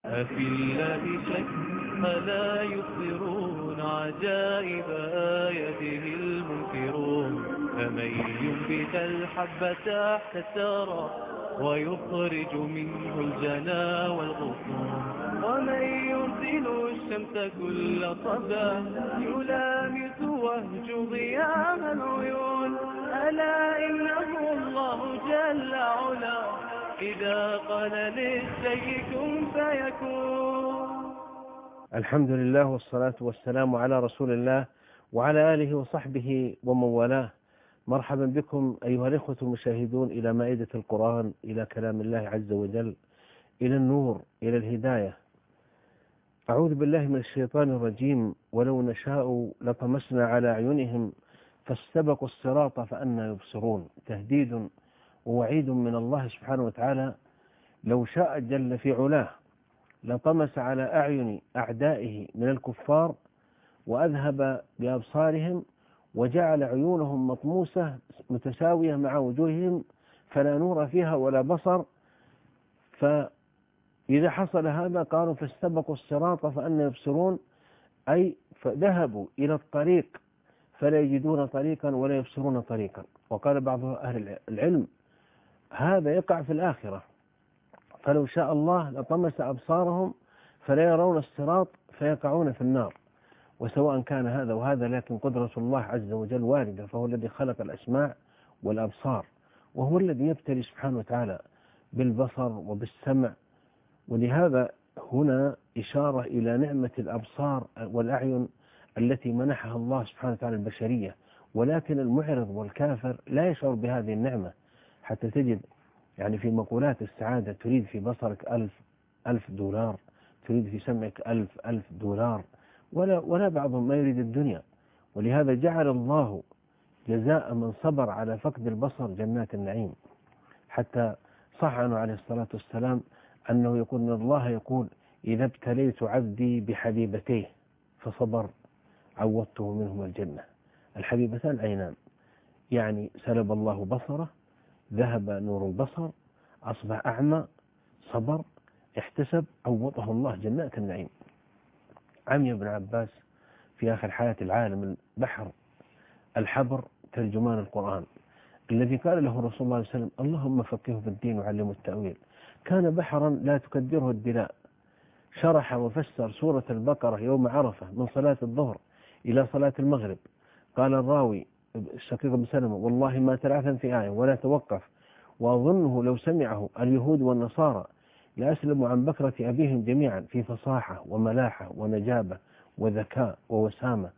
أفي الله شك ألا يبصرون عجائب آياته المنكرون فمن ينبت الحب تحت الثرى ويخرج منه الجنا والغصون ومن يرسل الشمس كل صباح يلامس وهج ضياء العيون ألا إنه الله جل علا إذا قال للشيء كن فيكون. الحمد لله والصلاة والسلام على رسول الله وعلى آله وصحبه ومن والاه. مرحبا بكم أيها الإخوة المشاهدون إلى مائدة القرآن، إلى كلام الله عز وجل، إلى النور، إلى الهداية. أعوذ بالله من الشيطان الرجيم. ولو نشاء لطمسنا على أعينهم فاستبقوا الصراط فأنى يبصرون. تهديد ووعيد من الله سبحانه وتعالى. لو شاء جل في علاه لطمس على أعين أعدائه من الكفار وأذهب بأبصارهم وجعل عيونهم مطموسة متساوية مع وجوههم فلا نور فيها ولا بصر. فإذا حصل هذا قالوا فاستبقوا الصراط فأنى يبصرون، أي فذهبوا إلى الطريق فلا يجدون طريقا ولا يبصرون طريقا. وقال بعض أهل العلم هذا يقع في الآخرة، فلو شاء الله لطمس أبصارهم فلا يرون الصراط فيقعون في النار. وسواء كان هذا وهذا، لكن قدرة الله عز وجل واردة، فهو الذي خلق الأسماع والأبصار، وهو الذي يبتلي سبحانه وتعالى بالبصر وبالسمع. ولهذا هنا إشارة إلى نعمة الأبصار والأعين التي منحها الله سبحانه وتعالى البشرية، ولكن المعرض والكافر لا يشعر بهذه النعمة. حتى تجد يعني في مقولات السعادة تريد في بصرك 1000 دولار، تريد في سمعك 1000 دولار، ولا بعضهم ما يريد الدنيا. ولهذا جعل الله جزاء من صبر على فقد البصر جنات النعيم. حتى صح عنه عليه الصلاة والسلام أنه يقول إن الله يقول إذا ابتليت عبدي بحبيبتيه فصبر عوضته منهما الجنة. الحبيبتان عينان، يعني سلب الله بصره، ذهب نور البصر، أصبح أعمى، صبر، احتسب، عوضه الله جنات النعيم. عمي ابن عباس في آخر حياة العالم البحر الحبر ترجمان القرآن الذي قال له رسول الله صلى الله عليه وسلم اللهم فقهه في الدين وعلمه التأويل. كان بحرا لا تكدره الدلاء، شرح وفسر سورة البقرة يوم عرفة من صلاة الظهر إلى صلاة المغرب. قال الراوي الشقيق بن سلمة والله ما تلعثا في آية ولا توقف، وأظنه لو سمعه اليهود والنصارى لأسلموا عن بكرة أبيهم جميعا في فصاحة وملاحة ونجابة وذكاء ووسامة.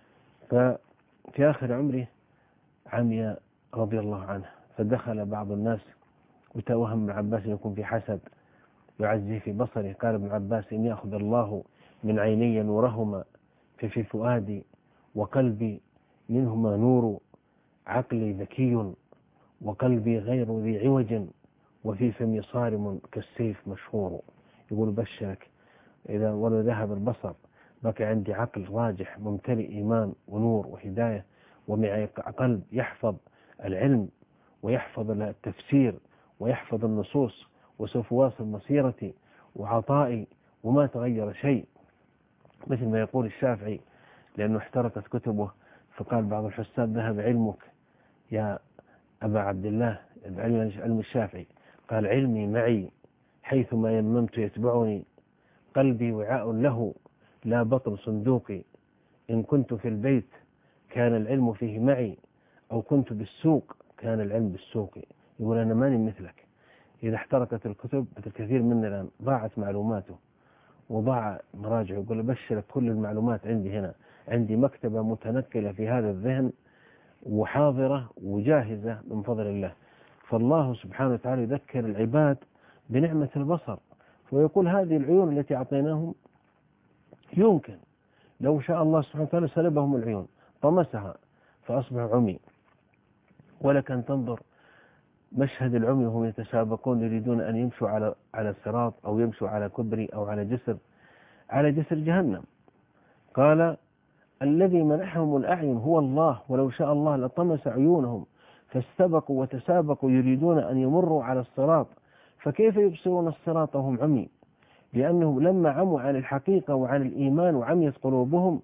ففي آخر عمره عمي رضي الله عنه، فدخل بعض الناس وتوهم ابن عباس يكون في حسد يعزيه في بصره. قال ابن عباس إن يأخذ الله من عيني نورهما في فؤادي وقلبي منهما نور، عقلي ذكي وقلبي غير ذي عوج وفي فمي صارم كالسيف مشهور. يقول بشرك إذا ولو ذهب البصر بقي عندي عقل راجح ممتلئ إيمان ونور وهداية، ومعي قلب يحفظ العلم ويحفظ التفسير ويحفظ النصوص، وسوف واصل مسيرتي وعطائي وما تغير شيء. مثل ما يقول الشافعي لأنه احترقت كتبه، فقال بعض الحساب ذهب علمك يا أبا عبد الله، علم الشافعي. قال علمي معي حيثما يممت يتبعني، قلبي وعاء له لا بطن صندوقي، إن كنت في البيت كان العلم فيه معي، أو كنت بالسوق كان العلم بالسوق. يقول أنا ماني مثلك. إذا احترقت الكتب الكثير منا الآن ضاعت معلوماته وضاع مراجعه. يقول أبشرك كل المعلومات عندي هنا، عندي مكتبة متنقلة في هذا الذهن وحاضرة وجاهزة من فضل الله. فالله سبحانه وتعالى يذكر العباد بنعمة البصر، ويقول هذه العيون التي أعطيناهم يمكن لو شاء الله سبحانه وتعالى سلبهم العيون طمسها فأصبحوا عمي. ولك أن تنظر مشهد العمي وهم يتسابقون يريدون أن يمشوا على صراط أو يمشوا على كبري أو على جسر جهنم. قال الذي منحهم الأعين هو الله، ولو شاء الله لطمس عيونهم فاستبقوا وتسابقوا يريدون أن يمروا على الصراط فكيف يبصرون الصراط وهم عمي. لأنهم لما عموا عن الحقيقة وعن الإيمان وعميت قلوبهم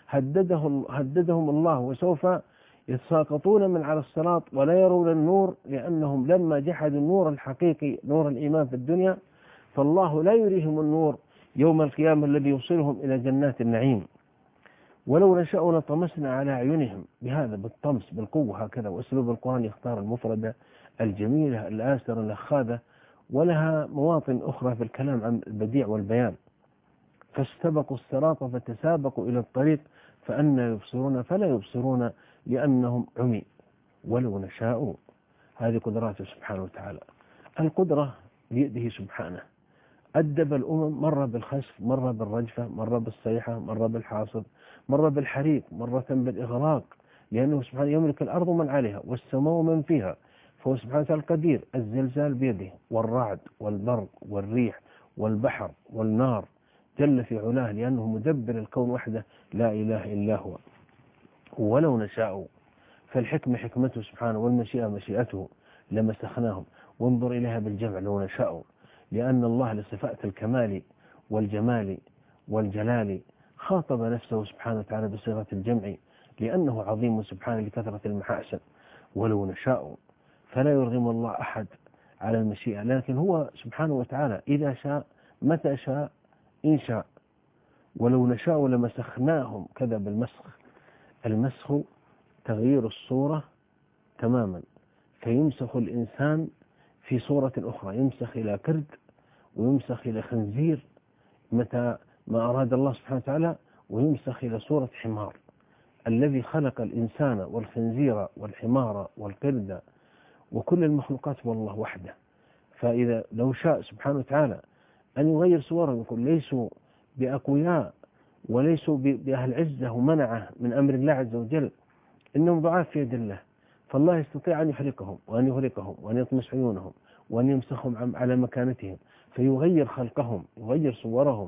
هددهم الله، وسوف يتساقطون من على الصراط ولا يرون النور، لأنهم لما جحدوا النور الحقيقي نور الإيمان في الدنيا، فالله لا يريهم النور يوم القيامة الذي يوصلهم إلى جنات النعيم. ولو نشاء لطمسنا على أعينهم، بهذا بالطمس بالقوة هكذا. وأسلوب القرآن يختار المفردة الجميلة الآسرة الأخاذة، ولها مواطن أخرى في الكلام عن البديع والبيان. فاستبقوا الصراط فتسابقوا إلى الطريق فأنى يبصرون فلا يبصرون لأنهم عمي. ولو نشاء، هذه قدراته سبحانه وتعالى. القدرة بيده سبحانه. أدب الأمم، مرة بالخسف، مرة بالرجفة، مرة بالصيحة، مرة بالحاصد، مرة بالحريق، مرة بالإغراق، لأنه سبحانه يملك الأرض من عليها والسماء ومن فيها، فهو سبحانه وتعالى القدير. الزلزال بيده، والرعد والبرق والريح والبحر والنار، جل في علاه، لأنه مدبر الكون وحده لا إله إلا هو. ولو نشاء، فالحكمة حكمته سبحانه، والمشيئة مشيئته، لمسخناهم. وانظر إليها بالجمع لو نشاء، لأن الله لصفات الكمال والجمال والجلال خاطب نفسه سبحانه وتعالى بصيغة الجمع، لأنه عظيم سبحانه لكثرة المحاسن. ولو نشاء، فلا يرغم الله أحد على المشيئة، لكن هو سبحانه وتعالى إذا شاء متى شاء إن شاء. ولو نشاء لمسخناهم، كذا بالمسخ. المسخ تغيير الصورة تماما، فيمسخ الإنسان في صورة أخرى، يمسخ إلى كرد ويمسخ إلى خنزير متى ما أراد الله سبحانه وتعالى، ويمسخ إلى صورة حمار. الذي خلق الإنسان والخنزير والحمار والقرد وكل المخلوقات هو الله وحده. فإذا لو شاء سبحانه وتعالى أن يغير صورهم، يقول ليسوا بأقوياء وليسوا بأهل عزة ومنعه من أمر الله عز وجل، إنهم ضعاف في يد الله، فالله يستطيع أن يحرقهم وأن يهلكهم وأن يطمس عيونهم وأن يمسخهم على مكانتهم، فيغير خلقهم، يغير صورهم،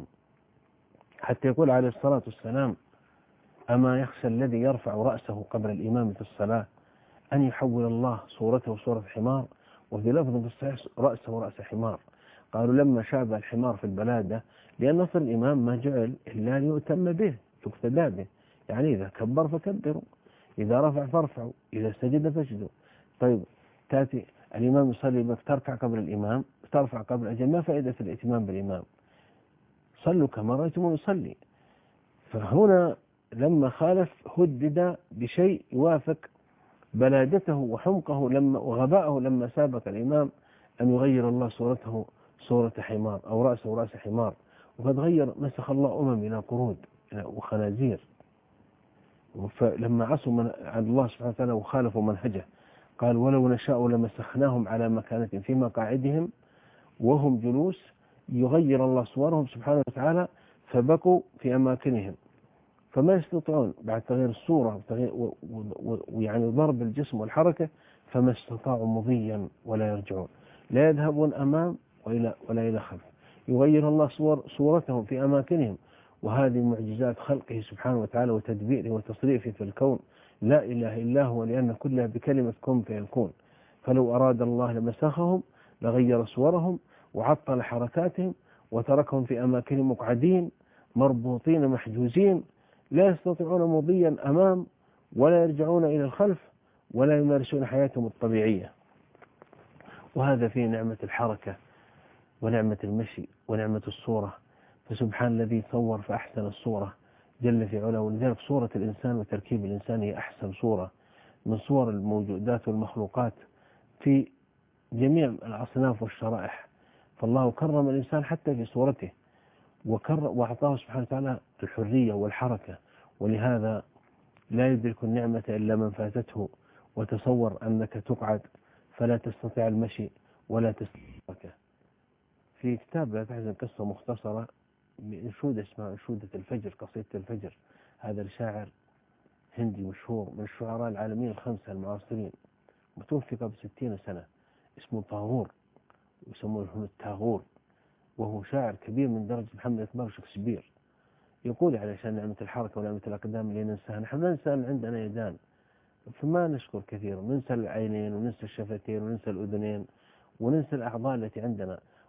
حتى يقول عليه الصلاة والسلام: أما يخشى الذي يرفع رأسه قبل الإمام في الصلاة أن يحول الله صورته صورة حمار؟ وفي لفظ في الصحيح رأسه رأس حمار. قالوا لما شابه الحمار في البلادة، لأن نصر الإمام ما جعل إلا ليؤتم به، يقتدى به، يعني إذا كبر فكبروا، إذا رفع فارفعوا، إذا سجد فاسجدوا. طيب تأتي الإمام يصلي بك تركع قبل الإمام، ترفع قبل الإمام، ما فائدة الائتمام بالإمام؟ صلوا كما رأيتم يصلي. فهنا لما خالف هدد بشيء يوافق بلادته وحمقه وغباءه لما سابق الإمام أن يغير الله صورته صورة حمار أو رأسه رأس حمار. وقد مسخ الله إلى قرود وخنازير، فلما عصوا عن الله سبحانه وتعالى وخالفوا منهجه قال: ولو نشاء لمسخناهم على مكانتهم في مقاعدهم وهم جلوس، يغير الله صورهم سبحانه وتعالى فبقوا في أماكنهم، فما يستطيعون بعد تغيير الصورة ويعني ضرب الجسم والحركة، فما استطاعوا مضيا ولا يرجعون، لا يذهبون أمام ولا إلى خلف. يغير الله صورتهم في أماكنهم، وهذه معجزات خلقه سبحانه وتعالى وتدبيره وتصريفه في الكون، لا إله إلا هو، لأن كلها بكلمة كن فيكون. فلو أراد الله لمسخهم، لغير صورهم وعطل حركاتهم وتركهم في أماكنهم مقعدين مربوطين محجوزين، لا يستطيعون مضيا أمام ولا يرجعون إلى الخلف ولا يمارسون حياتهم الطبيعية. وهذا فيه نعمة الحركة ونعمة المشي ونعمة الصورة. فسبحان الذي صور فأحسن الصورة جل في علاه. ولذلك صورة الإنسان وتركيب الإنسان هي أحسن صورة من صور الموجودات والمخلوقات في جميع الأصناف والشرائح. فالله كرم الإنسان حتى في صورته، وأعطاه سبحانه وتعالى الحرية والحركة، ولهذا لا يدرك النعمة إلا من فاتته. وتصور أنك تقعد فلا تستطيع المشي ولا تستطيع. في كتاب لا تحزن قصة مختصرة بأنشودة اسمها أنشودة الفجر، قصيدة الفجر. هذا الشاعر هندي مشهور من الشعراء العالميين الخمسة المعاصرين، متوفي قبل 60 سنة، اسمه طاغور، يسمونه التاغور، وهو شاعر كبير من درجة محمد إقبال شكسبير. يقول علشان نعمة الحركة ونعمة الأقدام اللي ننساها، نحن ننسى أن عندنا يدان فما نشكر كثير، ننسى العينين وننسى الشفتين وننسى الأذنين وننسى الأعضاء التي عندنا،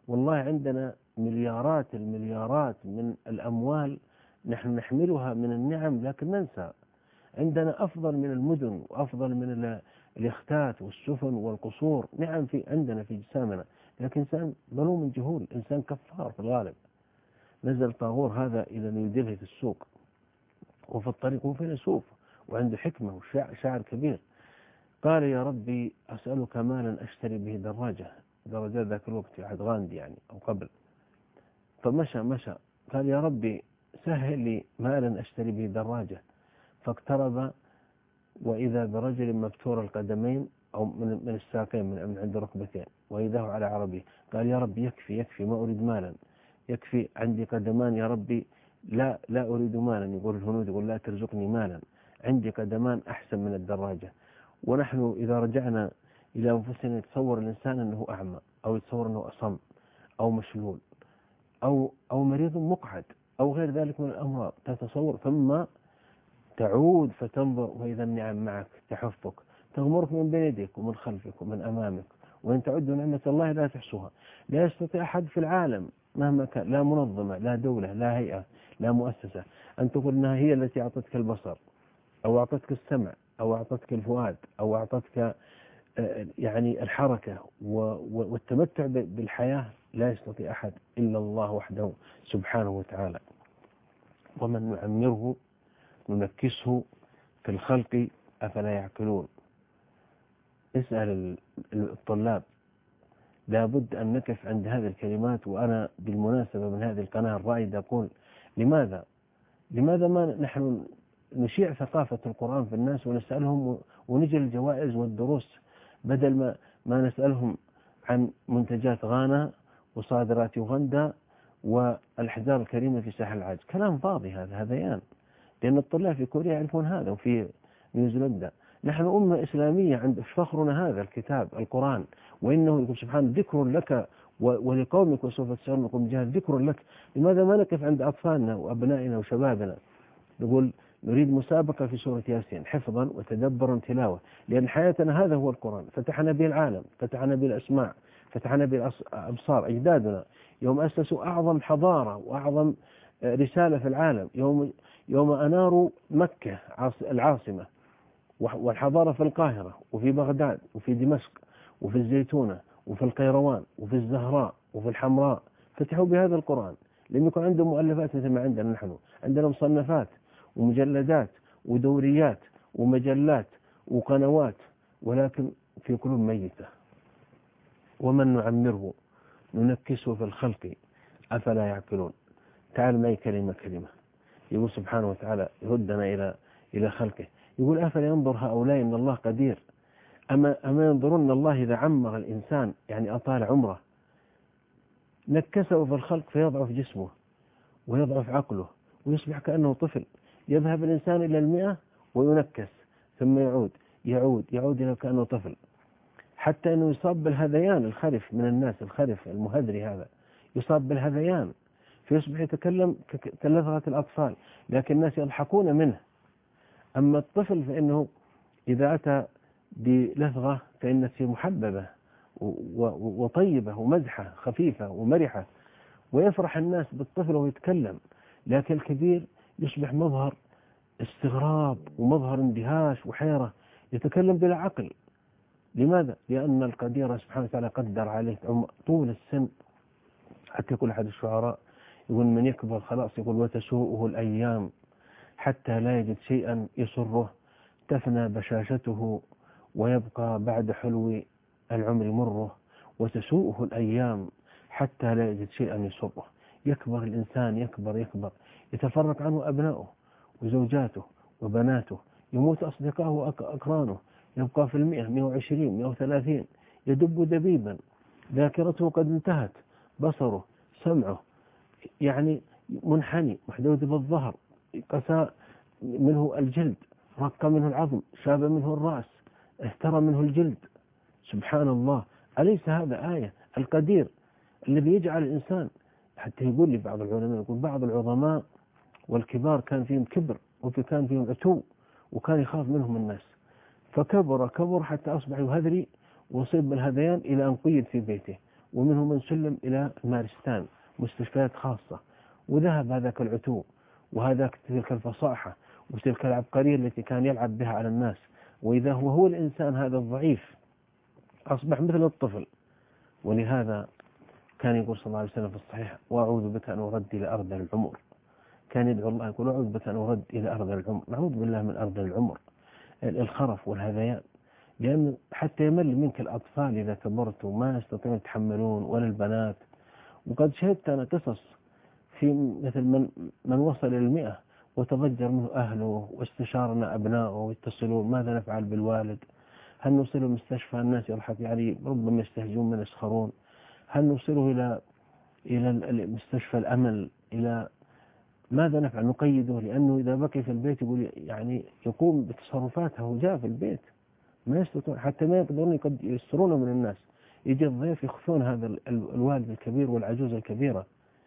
والله عندنا مليارات المليارات من الأموال نحن نحملها من النعم، لكن ننسى. عندنا أفضل من المدن وأفضل من اليختات والسفن والقصور، نعم في عندنا في جسامنا، لكن إنسان ظلوم جهول، إنسان كفار في الغالب. نزل طاغور هذا إلى نيو دلهي في السوق، وفي الطريق هو فيلسوف وعنده حكمة وشاعر كبير. قال يا ربي أسألك مالا أشتري به دراجة، درجات ذاك الوقت في عهد غاندي يعني أو قبل. فمشى قال يا ربي سهل لي مالا أشتري به دراجة. فاقترب وإذا برجل مبتور القدمين أو من الساقين من عند الركبتين، وإذا هو على عربي. قال يا ربي يكفي ما أريد مالا، يكفي عندي قدمان يا ربي، لا أريد مالا. يقول الهنود يقول لا ترزقني مالا، عندي قدمان أحسن من الدراجة. ونحن إذا رجعنا إلى أنفسنا يتصور الإنسان أنه أعمى، أو يتصور أنه أصم أو مشلول أو مريض مقعد أو غير ذلك من الأمراض، تتصور. ثم تعود فتنظر وإذا النعم معك تحفك، تغمرك من بين يديك ومن خلفك ومن أمامك، وإن تعدوا نعمة الله لا تحصوها. لا يستطيع أحد في العالم مهما كان، لا منظمة لا دولة لا هيئة لا مؤسسة، أن تقول أنها هي التي أعطتك البصر أو أعطتك السمع أو أعطتك الفؤاد أو أعطتك يعني الحركة والتمتع بالحياة. لا يستطيع أحد إلا الله وحده سبحانه وتعالى. ومن نعمره ننكسه في الخلق أفلا يعقلون. اسأل الطلاب، لابد أن نقف عند هذه الكلمات. وأنا بالمناسبة من هذه القناة الرائدة أقول لماذا ما نحن نشيع ثقافة القرآن في الناس ونسألهم ونجي الجوائز والدروس، بدل ما نسألهم عن منتجات غانا وصادرات يوغندا والأحجار الكريمة في ساحل العاج. كلام فاضي هذا هذيان، لأن الطلاب في كوريا يعرفون هذا وفي نيوزيلندا. نحن أمة إسلامية عند فخرنا هذا الكتاب القرآن، وإنه يقول سبحانه ذكر لك ولقومك وسوف تسألون لكم جهاد ذكر لك. لماذا ما نقف عند أطفالنا وأبنائنا وشبابنا نقول نريد مسابقة في سورة ياسين حفظا وتدبرا تلاوة، لأن حياتنا هذا هو القرآن. فتحنا به العالم، فتحنا به الأسماع، فتحنا به الأبصار. أجدادنا يوم أسسوا أعظم حضارة وأعظم رسالة في العالم، يوم أناروا مكة العاصمة والحضارة في القاهرة وفي بغداد وفي دمشق وفي الزيتونة وفي القيروان وفي الزهراء وفي الحمراء، فتحوا بهذا القرآن. لم يكن عندهم مؤلفات مثل ما عندنا نحن، عندنا مصنفات ومجلدات ودوريات ومجلات وقنوات، ولكن في قلوب ميتة. ومن نعمره ننكسه في الخلق أفلا يعقلون. تعال معي كلمة يقول سبحانه وتعالى يردنا إلى خلقه، يقول أفلا ينظر هؤلاء إن الله قدير. أما ينظرون أن الله إذا عمر الإنسان يعني أطال عمره نكسه في الخلق فيضعف جسمه ويضعف عقله ويصبح كأنه طفل. يذهب الإنسان إلى 100 وينكس، ثم يعود إلى كأنه طفل، حتى أنه يصاب بالهذيان. الخرف من الناس، الخرف المهذري هذا يصاب بالهذيان فيصبح يتكلم كلثغة الأطفال، لكن الناس يضحكون منه. أما الطفل فإنه إذا أتى بلثغة فإن فيه محببة وطيبة ومزحة خفيفة ومرحة، ويفرح الناس بالطفل وهو يتكلم. لكن الكبير يصبح مظهر استغراب ومظهر اندهاش وحيرة، يتكلم بلا عقل. لماذا؟ لأن القدير سبحانه وتعالى قدر عليه طول السن. حتى يقول أحد الشعراء يقول من يكبر خلاص يقول وتسوءه الأيام حتى لا يجد شيئا يسره، تفنى بشاشته ويبقى بعد حلو العمر مره، وتسوءه الأيام حتى لا يجد شيئا يسره. يكبر الإنسان يكبر يتفرق عنه أبنائه وزوجاته وبناته، يموت أصدقائه وأقرانه، يبقى في 100 120 130، يدب دبيبا، ذاكرته قد انتهت، بصره سمعه يعني منحني محدود بالظهر، قسى منه الجلد، رق منه العظم، شاب منه الرأس، اهترى منه الجلد. سبحان الله، أليس هذا آية؟ القدير الذي يجعل الإنسان، حتى يقول لي بعض العلماء يقول بعض العظماء والكبار كان فيهم كبر وكان فيهم عتو وكان يخاف منهم الناس، فكبر حتى أصبح يهذري وصيب بالهذيان إلى أن قيد في بيته ومنهم من سلم إلى المارستان مستشفيات خاصة، وذهب هذاك العتو وهذاك تلك الفصاحة وتلك العبقرية التي كان يلعب بها على الناس، وإذا هو الإنسان هذا الضعيف أصبح مثل الطفل. ولهذا كان يقول صلى الله عليه وسلم في الصحيح: وأعوذ بك أن أرد إلى أرض العمر. كان يدعو الله يقول: أعوذ بك أن أرد إلى أرض العمر، نعوذ بالله من أرض العمر، الخرف والهذيان، لأن حتى يمل منك الأطفال إذا كبرت وما يستطيعون يتحملون، ولا البنات. وقد شهدت أنا قصص في مثل من وصل إلى 100 وتضجر منه أهله، واستشارنا أبنائه ويتصلون: ماذا نفعل بالوالد؟ هل نوصله المستشفى؟ الناس يضحك يعني ربما يستهجون من يسخرون. هل نوصله إلى مستشفى الأمل؟ إلى ماذا نفعل؟ نقيده، لأنه إذا بقي في البيت يقول يعني يقوم بتصرفاته جاء في البيت، ما يستطيعون حتى ما يقدرون يسترونه من الناس. يجي الضيف يخفون هذا الوالد الكبير والعجوز الكبيرة،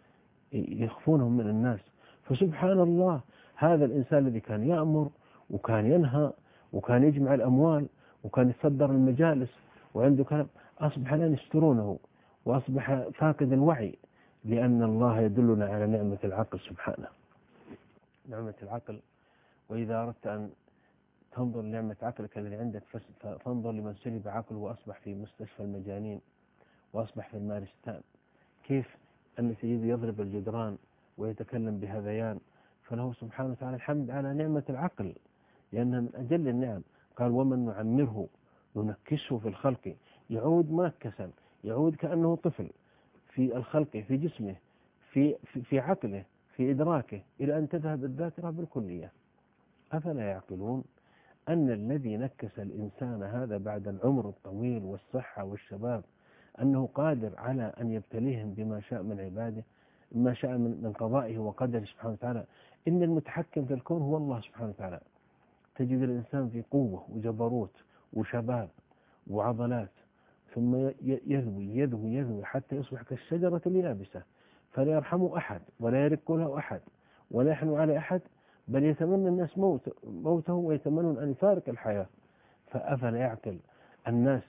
يخفونهم من الناس. فسبحان الله، هذا الإنسان الذي كان يأمر وكان ينهى وكان يجمع الأموال وكان يصدر المجالس وعنده كلام، أصبح لا يسترونه وأصبح فاقد الوعي، لأن الله يدلنا على نعمة العقل سبحانه، نعمة العقل. وإذا أردت أن تنظر لنعمة عقلك الذي عندك فانظر لمن سلب عقله وأصبح في مستشفى المجانين وأصبح في المارستان، كيف أن سيدي يضرب الجدران ويتكلم بهذيان. فله سبحانه وتعالى الحمد على نعمة العقل، لأنها من أجل النعم. قال: ومن نعمره ننكسه في الخلق، يعود منكسا، يعود كأنه طفل في الخلق، في جسمه، في عقله، في إدراكه، إلى أن تذهب الذاكرة بالكلية. أفلا يعقلون أن الذي نكس الإنسان هذا بعد العمر الطويل والصحة والشباب أنه قادر على أن يبتليهم بما شاء من عباده، ما شاء من قضائه وقدره سبحانه وتعالى. إن المتحكم في الكون هو الله سبحانه وتعالى. تجد الإنسان في قوة وجبروت وشباب وعضلات، ثم يذوي حتى يصبح كالشجرة اليابسة، فلا يرحم أحد ولا يرق له أحد ولا يحن على أحد، بل يتمنى الناس موته ويتمنون أن يفارق الحياة. فأفلا يعقل الناس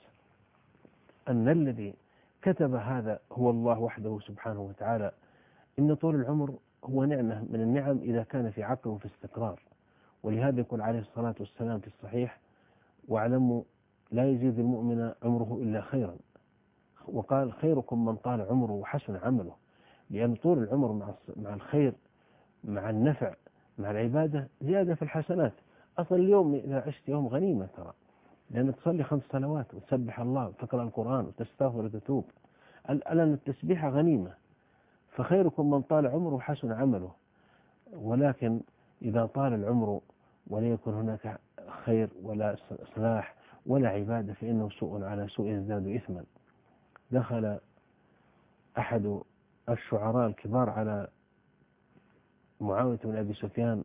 أن الذي كتب هذا هو الله وحده سبحانه وتعالى. إن طول العمر هو نعمة من النعم إذا كان في عقل وفي استقرار. ولهذا يقول عليه الصلاة والسلام في الصحيح: واعلموا لا يزيد المؤمن عمره إلا خيرا. وقال: خيركم من طال عمره وحسن عمله. لأن طول العمر مع الخير، مع النفع، مع العبادة، زيادة في الحسنات. أصلا اليوم إذا عشت يوم غنيمة ترى، لأن تصلي 5 صلوات وتسبح الله وتقرأ القرآن وتستغفر وتتوب، الآن التسبيح غنيمة. فخيركم من طال عمره وحسن عمله. ولكن إذا طال العمر ولا يكون هناك خير ولا إصلاح ولا عبادة فإنه سوء على سوء يزداد إثما. دخل أحد الشعراء الكبار على معاوية بن أبي سفيان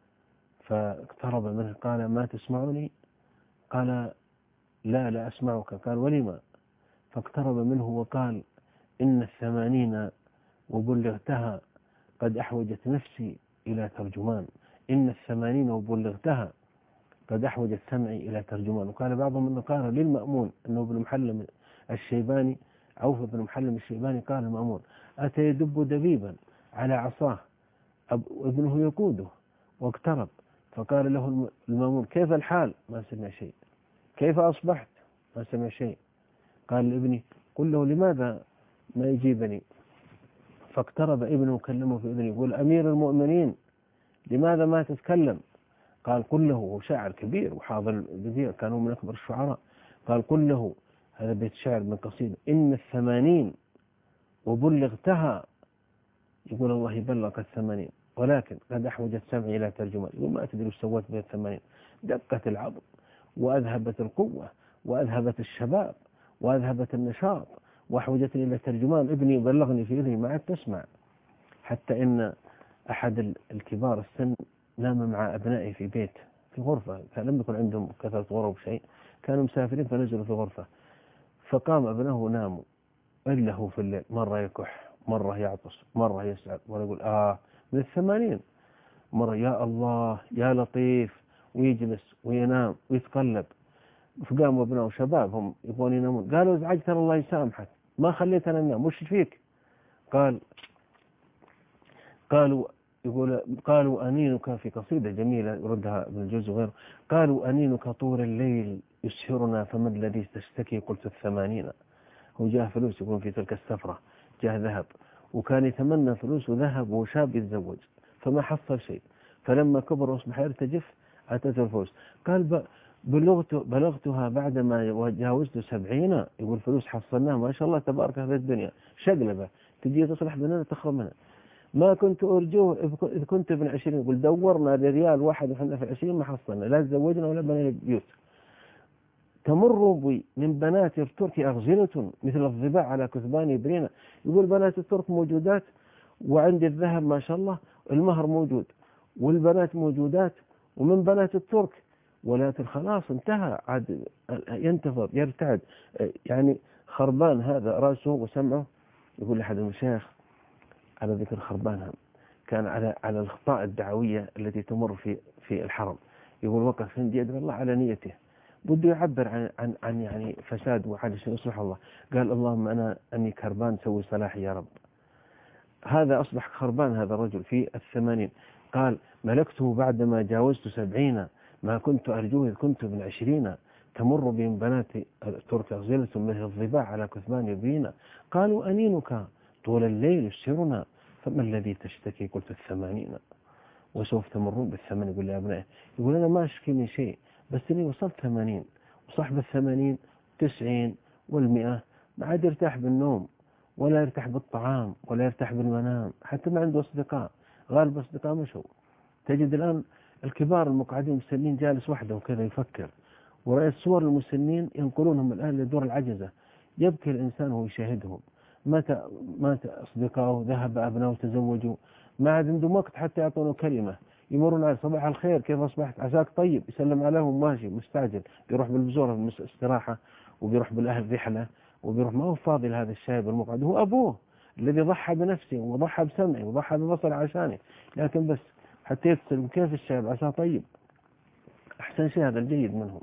فاقترب منه، قال: ما تسمعني؟ قال: لا أسمعك. قال: ولما؟ فاقترب منه وقال: إن 80 وبلغتها قد أحوجت نفسي إلى ترجمان. إن 80 وبلغتها قد أحوجت سمعي إلى ترجمان. وقال بعضهم أنه قال للمأمون، أنه ابن محلم الشيباني، عوف بن محلم الشيباني، قال المأمون: أتى يدب دبيبا على عصاه ابنه يقوده، واقترب فقال له المأمون: كيف الحال؟ ما سمع شيء. كيف أصبحت؟ ما سمع شيء. قال لابني: قل له لماذا ما يجيبني؟ فاقترب ابنه وكلمه في اذنه يقول: أمير المؤمنين لماذا ما تتكلم؟ قال: قل له، هو شاعر كبير وحاضر البذيع، كانوا من أكبر الشعراء. قال: قل له، هذا بيت شعر من قصيدة: إن 80 وبلغتها، يقول الله يبلغ 80 ولكن قد أحوجت سمعي إلى ترجمان. يقول: ما أتدري وش سويت بين 80، دقت العظم وأذهبت القوة وأذهبت الشباب وأذهبت النشاط وأحوجتني إلى ترجمان، ابني يبلغني في إذني ما عاد تسمع. حتى إن أحد الكبار السن نام مع أبنائه في بيت في غرفة، لم يكن عندهم كثرة غرف شيء، كانوا مسافرين فنزلوا في غرفة، فقام ابنه وناموا إلا هو في الليل مرة يكح، مرة يعطس، مرة يسعد، مرة يقول من 80، مرة يا الله يا لطيف، ويجلس وينام ويتقلب. فقاموا ابنائه شباب هم يبغون ينامون، قالوا: ازعجت الله يسامحك. ما خليتنا ننام، وش فيك؟ قال قالوا أنينك، في قصيدة جميلة يردها ابن الجوزي وغيره، قالوا أنينك طول الليل يسهرنا فما الذي تشتكي؟ قلت 80. هو جاه فلوس يقولون في تلك السفرة، جاه ذهب، وكان يتمنى فلوس وذهب وشاب يتزوج، فما حصل شيء، فلما كبر واصبح يرتجف أتته الفلوس. قال بلغتها بعدما جاوزت 70. يقول فلوس حصلناها ما شاء الله تبارك هذه الدنيا شقلبة، تجي تصلح بيننا تخرب منها. ما كنت أرجوه إذ كنت ابن 20. يقول دورنا لريال واحد وحنا في 20 ما حصلنا، لا تزوجنا ولا بنينا بيوت. تمر بي من بنات الترك أغزلة مثل الضباع على كثبان برينا. يقول بنات الترك موجودات، وعندي الذهب ما شاء الله، المهر موجود، والبنات موجودات، ومن بنات الترك، ولكن خلاص انتهى، عاد ينتظر يرتعد، يعني خربان هذا رأسه وسمعه. يقول لأحد المشايخ على ذكر خربانها، كان على الأخطاء الدعوية التي تمر في الحرم. يقول وقف هندي يدعو الله على نيته، بده يعبر عن يعني فساد وعلى شيء يصلح الله. قال اللهم أني كربان سوي صلاحي يا رب. هذا أصبح خربان هذا الرجل في 80. قال ملكته بعدما جاوزت 70، ما كنت أرجوه إذ كنت ابن 20. تمر بين بنات ترك أغزلة مثل الضباع على كثبان يبينا. قالوا أنينك طول الليل يسهرنا فما الذي تشتكي؟ قلت 80. وسوف تمرون 8. يقول يا أبنائي، يقول أنا ما أشكي من شيء، بس إني وصلت 80، وصاحب 80 90 و100 ما عاد يرتاح بالنوم، ولا يرتاح بالطعام، ولا يرتاح بالمنام، حتى ما عنده أصدقاء، غالب أصدقاء مشوا. تجد الآن الكبار المقعدين المسنين جالس وحده وكذا يفكر، ورأيت صور المسنين ينقلونهم الآن لدور العجزة، يبكي الإنسان وهو يشاهدهم. مات أصدقائه، ذهب أبنائه تزوجوا، ما عاد عندهم وقت حتى يعطونه كلمة. يمرون على صباح الخير كيف أصبحت، عساك طيب، يسلم عليهم ماشي مستعجل، بيروح بالبزورة استراحة، وبيروح بالأهل رحلة، وبيروح ما هو فاضي لهذا الشايب المقعد، هو أبوه الذي ضحى بنفسه وضحى بسمعه وضحى ببصره عشانه، لكن بس حتى يتسلم كيف الشايب عساه طيب، أحسن شيء هذا الجيد منهم.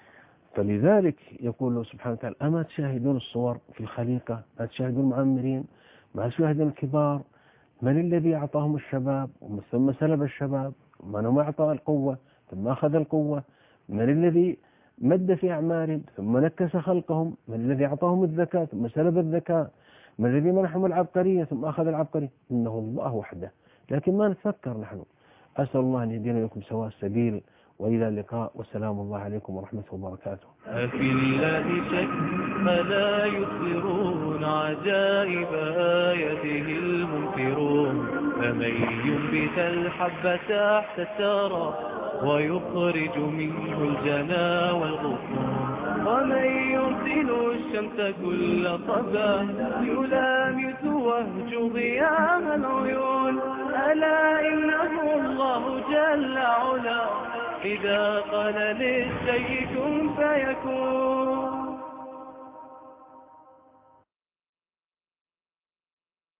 فلذلك يقول الله سبحانه وتعالى أما تشاهدون الصور في الخليقة، ما تشاهدون المعمرين، ما تشاهدون الكبار، من الذي أعطاهم الشباب ثم سلب الشباب، من هو أعطى القوة ثم أخذ القوة، من الذي مد في أعمارهم ثم نكس خلقهم، من الذي أعطاهم الذكاء ثم سلب الذكاء، من الذي منحهم العبقرية ثم أخذ العبقرية. إنه الله وحده، لكن ما نتفكر نحن. أسأل الله أن يهدينا لكم سواء السبيل، وإلى اللقاء، والسلام الله عليكم ورحمة وبركاته. أفي الله شك فلا يصرون عجائب آياته المنكرون، فمن ينبت الحب تحت الثرى ويخرج منه الجنا والغصون، ومن يرسل الشمس كل صباح يلامس وهج ضياء العيون، ألا إنه الله جل علا إذا قال للشيء كن فيكون.